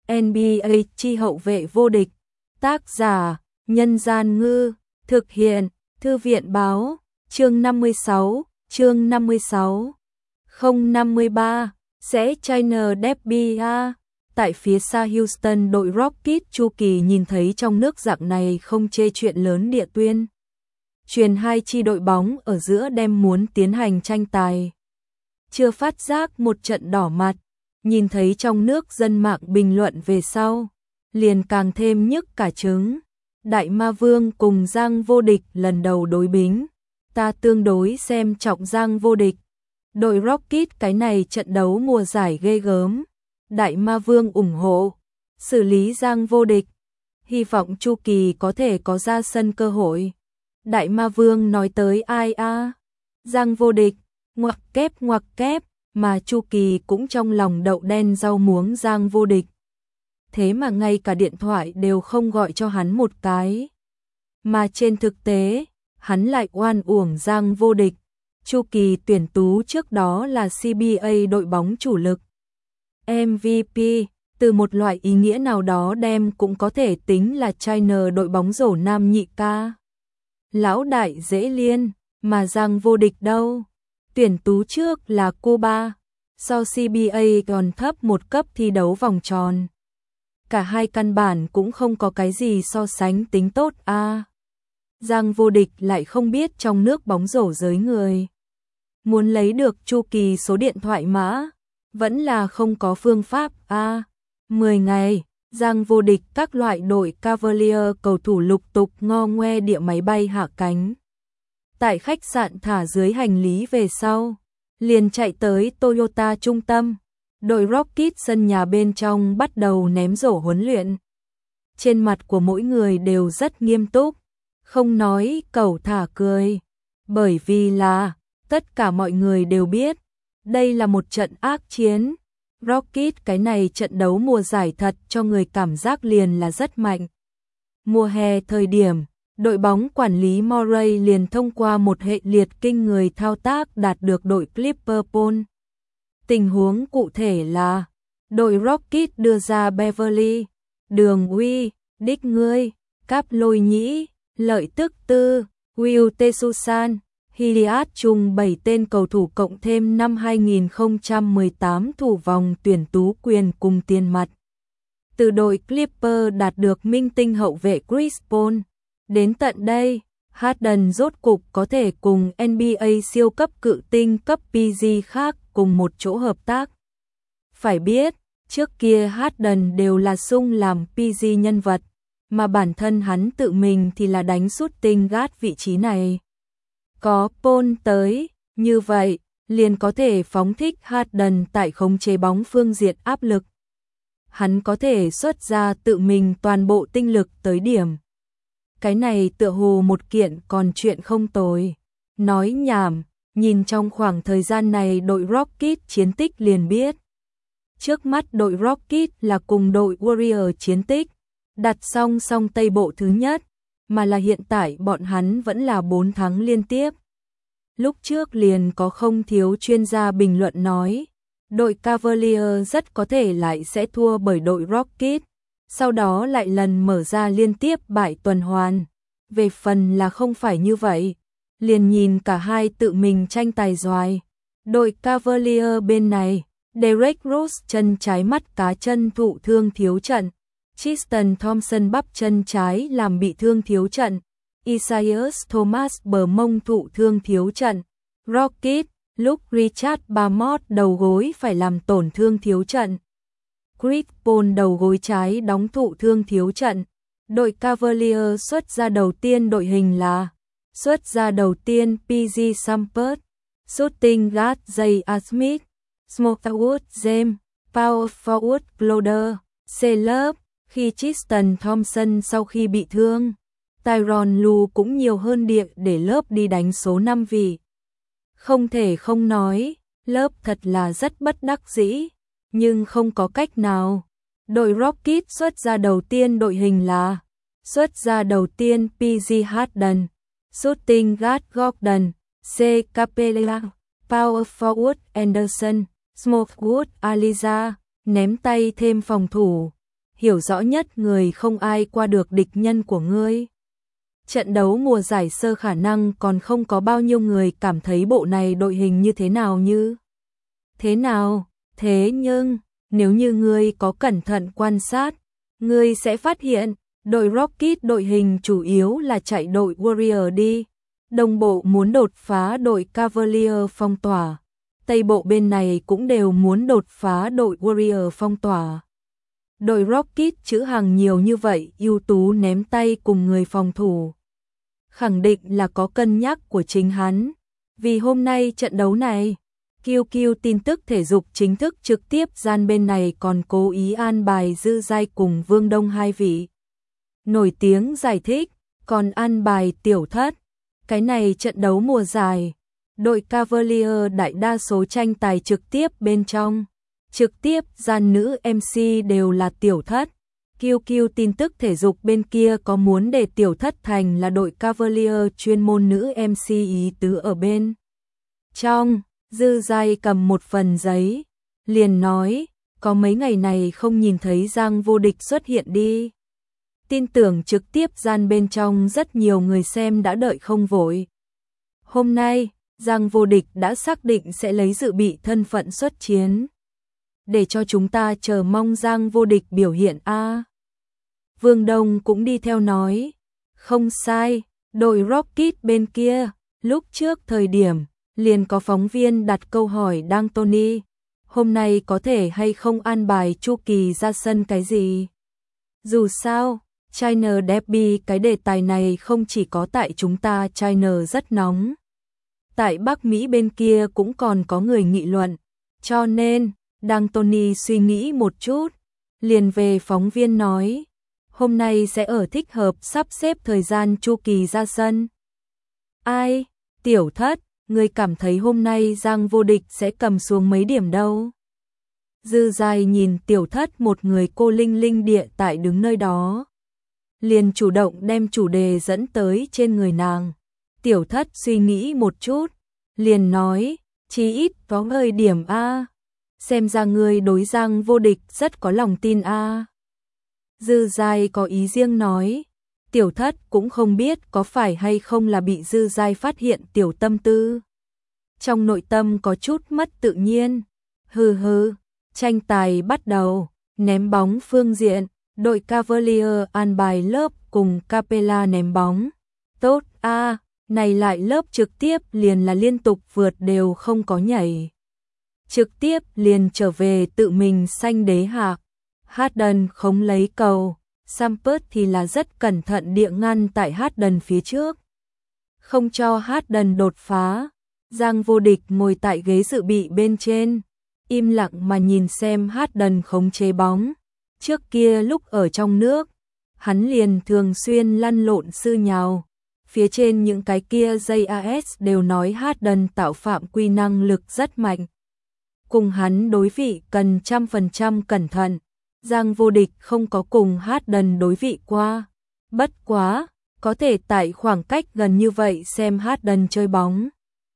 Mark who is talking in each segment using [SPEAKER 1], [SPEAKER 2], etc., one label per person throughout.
[SPEAKER 1] NBA chi hậu vệ vô địch. Tác giả: Nhân Gian Ngư. Thực hiện: Thư viện Báo. Chương 56. 053. Sẽ China Derby a. Tại phía xa Houston, đội Rockets Chu Kỳ nhìn thấy trong nước dạng này không chê chuyện lớn địa tuyên. Truyền hai chi đội bóng ở giữa đem muốn tiến hành tranh tài. Chưa phát giác một trận đỏ mặt, nhìn thấy trong nước dân mạng bình luận về sau, liền càng thêm nhức cả trứng. Đại Ma Vương cùng Giang Vô Địch lần đầu đối bính, ta tương đối xem trọng Giang Vô Địch. Đội Rockets cái này trận đấu mùa giải ghê gớm, Đại Ma Vương ủng hộ, xử lý Giang Vô Địch, hy vọng Chu Kỳ có thể có ra sân cơ hội. Đại Ma Vương nói tới ai a? Giang Vô Địch, ngoặc kép, mà Chu Kỳ cũng trong lòng đậu đen rau muống Giang Vô Địch. Thế mà ngay cả điện thoại đều không gọi cho hắn một cái. Mà trên thực tế, hắn lại oan uổng Giang Vô Địch. Chu Kỳ tuyển tú trước đó là CBA đội bóng chủ lực. MVP, từ một loại ý nghĩa nào đó đem cũng có thể tính là China đội bóng rổ nam nhị ca. Lão đại dễ liên, mà Giang Vô Địch đâu? Tuyển tú trước là Cuba, so CBA còn thấp một cấp thi đấu vòng tròn. Cả hai căn bản cũng không có cái gì so sánh tính tốt a. Giang Vô Địch lại không biết trong nước bóng rổ giới người. Muốn lấy được Chu Kỳ số điện thoại mã, vẫn là không có phương pháp a. 10 ngày, Giang Vô Địch các loại đội Cavalier cầu thủ lục tục ngo ngoe địa máy bay hạ cánh. Tại khách sạn thả dưới hành lý về sau, liền chạy tới Toyota trung tâm. Đội Rockets sân nhà bên trong bắt đầu ném rổ huấn luyện. Trên mặt của mỗi người đều rất nghiêm túc, không nói cẩu thả cười. Bởi vì là, tất cả mọi người đều biết, đây là một trận ác chiến. Rockets cái này trận đấu mùa giải thật cho người cảm giác liền là rất mạnh. Mùa hè thời điểm, đội bóng quản lý Murray liền thông qua một hệ liệt kinh người thao tác đạt được đội Clipper Paul. Tình huống cụ thể là, đội Rockets đưa ra Beverly, Đường Uy, Đích Ngươi, Cáp Lôi Nhĩ, Lợi Tức Tư, Will Tesusan, Hilliard chung 7 tên cầu thủ cộng thêm năm 2018 thủ vòng tuyển tú quyền cùng tiền mặt. Từ đội Clipper đạt được minh tinh hậu vệ Chris Paul. Đến tận đây, Harden rốt cục có thể cùng NBA siêu cấp cự tinh cấp PG khác cùng một chỗ hợp tác. Phải biết, trước kia Harden đều là sung làm PG nhân vật, mà bản thân hắn tự mình thì là đánh shooting guard vị trí này. Có Paul tới, như vậy, liền có thể phóng thích Harden tại khống chế bóng phương diện áp lực. Hắn có thể xuất ra tự mình toàn bộ tinh lực tới điểm. Cái này tựa hồ một kiện còn chuyện không tồi. Nói nhảm, nhìn trong khoảng thời gian này đội Rockets chiến tích liền biết. Trước mắt đội Rockets là cùng đội Warrior chiến tích, đặt song song Tây Bộ thứ nhất, mà là hiện tại bọn hắn vẫn là 4 thắng liên tiếp. Lúc trước liền có không thiếu chuyên gia bình luận nói, đội Cavalier rất có thể lại sẽ thua bởi đội Rockets, sau đó lại lần mở ra liên tiếp bại tuần hoàn. Về phần là không phải như vậy, liền nhìn cả hai tự mình tranh tài doài. Đội Cavalier bên này, Derrick Rose chân trái mắt cá chân thụ thương thiếu trận, Tristan Thompson bắp chân trái làm bị thương thiếu trận, Isaiah Thomas bờ mông thụ thương thiếu trận. Rockets, lúc Richard Bamot đầu gối phải làm tổn thương thiếu trận. Chris Paul đầu gối trái đóng thụ thương thiếu trận. Đội Cavalier xuất ra đầu tiên đội hình là xuất ra đầu tiên PG Sampert, shooting guard J.R. Smith, Smokwood James, power forward Cloder, C-Love. Khi Tristan Thompson sau khi bị thương, Tyronn Lue cũng nhiều hơn địa để lớp đi đánh số 5 vị. Không thể không nói, lớp thật là rất bất đắc dĩ, nhưng không có cách nào. Đội Rockets xuất ra đầu tiên đội hình là xuất ra đầu tiên PG Harden, shooting guard Gordon, C. Capella, power forward Anderson, Smokwood Aliza, ném tay thêm phòng thủ, hiểu rõ nhất người không ai qua được địch nhân của ngươi. Trận đấu mùa giải sơ khả năng còn không có bao nhiêu người cảm thấy bộ này đội hình như thế nào như thế nào. Thế nhưng, nếu như ngươi có cẩn thận quan sát, ngươi sẽ phát hiện, đội Rocket đội hình chủ yếu là chạy đội Warrior đi. Đông bộ muốn đột phá đội Cavalier phong tỏa. Tây bộ bên này cũng đều muốn đột phá đội Warrior phong tỏa. Đội Rocket chữ hàng nhiều như vậy, ưu tú ném tay cùng người phòng thủ. Khẳng định là có cân nhắc của chính hắn. Vì hôm nay trận đấu này, QQ tin tức thể dục chính thức trực tiếp gian bên này còn cố ý an bài Dư Giai cùng Vương Đông hai vị nổi tiếng giải thích, còn an bài Tiểu Thất. Cái này trận đấu mùa giải, đội Cavalier đại đa số tranh tài trực tiếp bên trong. Trực tiếp gian nữ MC đều là Tiểu Thất. QQ tin tức thể dục bên kia có muốn để Tiểu Thất thành là đội Cavalier chuyên môn nữ MC ý tứ ở bên trong. Dư Giai cầm một phần giấy, liền nói, có mấy ngày này không nhìn thấy Giang Vô Địch xuất hiện đi. Tin tưởng trực tiếp gian bên trong rất nhiều người xem đã đợi không vội. Hôm nay, Giang Vô Địch đã xác định sẽ lấy dự bị thân phận xuất chiến. Để cho chúng ta chờ mong Giang Vô Địch biểu hiện a. Vương Đông cũng đi theo nói, không sai, đội Rocket bên kia, lúc trước thời điểm, liền có phóng viên đặt câu hỏi Đăng Tony, hôm nay có thể hay không an bài Chu Kỳ ra sân cái gì? Dù sao, China Derby cái đề tài này không chỉ có tại chúng ta China rất nóng. Tại Bắc Mỹ bên kia cũng còn có người nghị luận, cho nên, Đăng Tony suy nghĩ một chút, liền về phóng viên nói, hôm nay sẽ ở thích hợp sắp xếp thời gian Chu Kỳ ra sân. Ai? Tiểu Thất, ngươi cảm thấy hôm nay Giang Vô Địch sẽ cầm xuống mấy điểm đâu? Dư Giai nhìn Tiểu Thất một người cô linh linh địa tại đứng nơi đó. Liền chủ động đem chủ đề dẫn tới trên người nàng. Tiểu Thất suy nghĩ một chút, liền nói, chí ít có hơi điểm a. Xem ra ngươi đối Giang Vô Địch rất có lòng tin a. Dư Giai có ý riêng nói, Tiểu Thất cũng không biết có phải hay không là bị Dư Giai phát hiện tiểu tâm tư. Trong nội tâm có chút mất tự nhiên. Hừ hừ, tranh tài bắt đầu, ném bóng phương diện, đội Cavalier an bài lớp cùng Capella ném bóng. Tốt a, này lại lớp trực tiếp liền là liên tục vượt đều không có nhảy. Trực tiếp liền trở về tự mình xanh đế hạc. Harden không lấy cầu, Sampert thì là rất cẩn thận địa ngăn tại Harden phía trước. Không cho Harden đột phá. Giang Vô Địch ngồi tại ghế dự bị bên trên, im lặng mà nhìn xem Harden khống chế bóng. Trước kia lúc ở trong nước, hắn liền thường xuyên lăn lộn sư nhào. Phía trên những cái kia JAS đều nói Harden tạo phạm quy năng lực rất mạnh. Cùng hắn đối vị cần 100% cẩn thận. Giang Vô Địch không có cùng Harden đối vị qua. Bất quá, có thể tại khoảng cách gần như vậy xem Harden chơi bóng.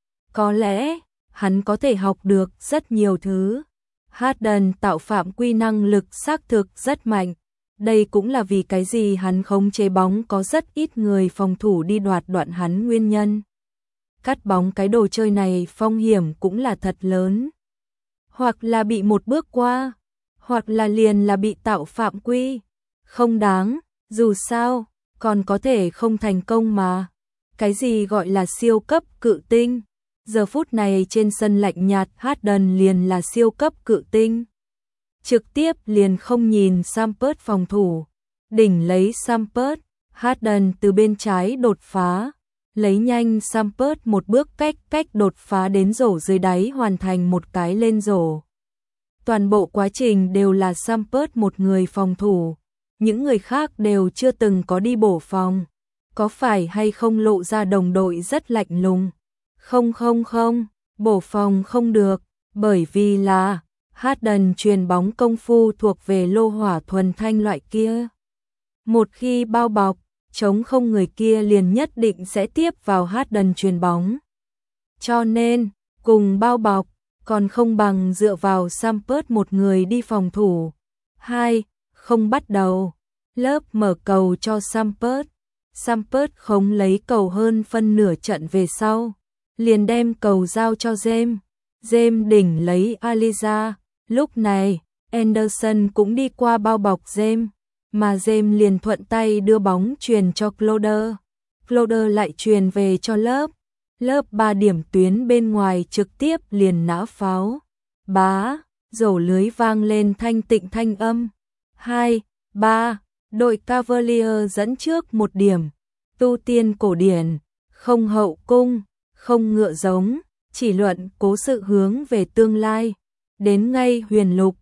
[SPEAKER 1] Có lẽ, hắn có thể học được rất nhiều thứ. Harden tạo phạm quy năng lực xác thực rất mạnh. Đây cũng là vì cái gì hắn khống chế bóng có rất ít người phòng thủ đi đoạt đoạn hắn nguyên nhân. Cắt bóng cái đồ chơi này phong hiểm cũng là thật lớn. Hoặc là bị một bước qua, hoặc là liền là bị tạo phạm quy. Không đáng, dù sao, còn có thể không thành công mà. Cái gì gọi là siêu cấp cự tinh? Giờ phút này trên sân lạnh nhạt Harden liền là siêu cấp cự tinh. Trực tiếp liền không nhìn Sampert phòng thủ. Đỉnh lấy Sampert, Harden từ bên trái đột phá. Lấy nhanh Sampert một bước cách đột phá đến rổ dưới đáy hoàn thành một cái lên rổ. Toàn bộ quá trình đều là Sampert một người phòng thủ. Những người khác đều chưa từng có đi bổ phòng. Có phải hay không lộ ra đồng đội rất lạnh lùng? Không, bổ phòng không được, bởi vì là Harden truyền bóng công phu thuộc về lô hỏa thuần thanh loại kia. Một khi bao bọc, chống không người kia liền nhất định sẽ tiếp vào Harden truyền bóng. Cho nên, cùng bao bọc, còn không bằng dựa vào Sampert một người đi phòng thủ. 2. không bắt đầu. Lớp mở cầu cho Sampert. Sampert không lấy cầu hơn phân nửa trận về sau, liền đem cầu giao cho James. James đỉnh lấy Aliza. Lúc này, Anderson cũng đi qua bao bọc James, mà James liền thuận tay đưa bóng truyền cho Cloder. Cloder lại truyền về cho lớp. Lớp 3 điểm tuyến bên ngoài trực tiếp liền nã pháo. Bá, rổ lưới vang lên thanh tịnh thanh âm. 2, 3, đội Cavalier dẫn trước 1 điểm. Tu tiên cổ điển, không hậu cung, không ngựa giống, chỉ luận cố sự hướng về tương lai. Đến ngay huyền lục,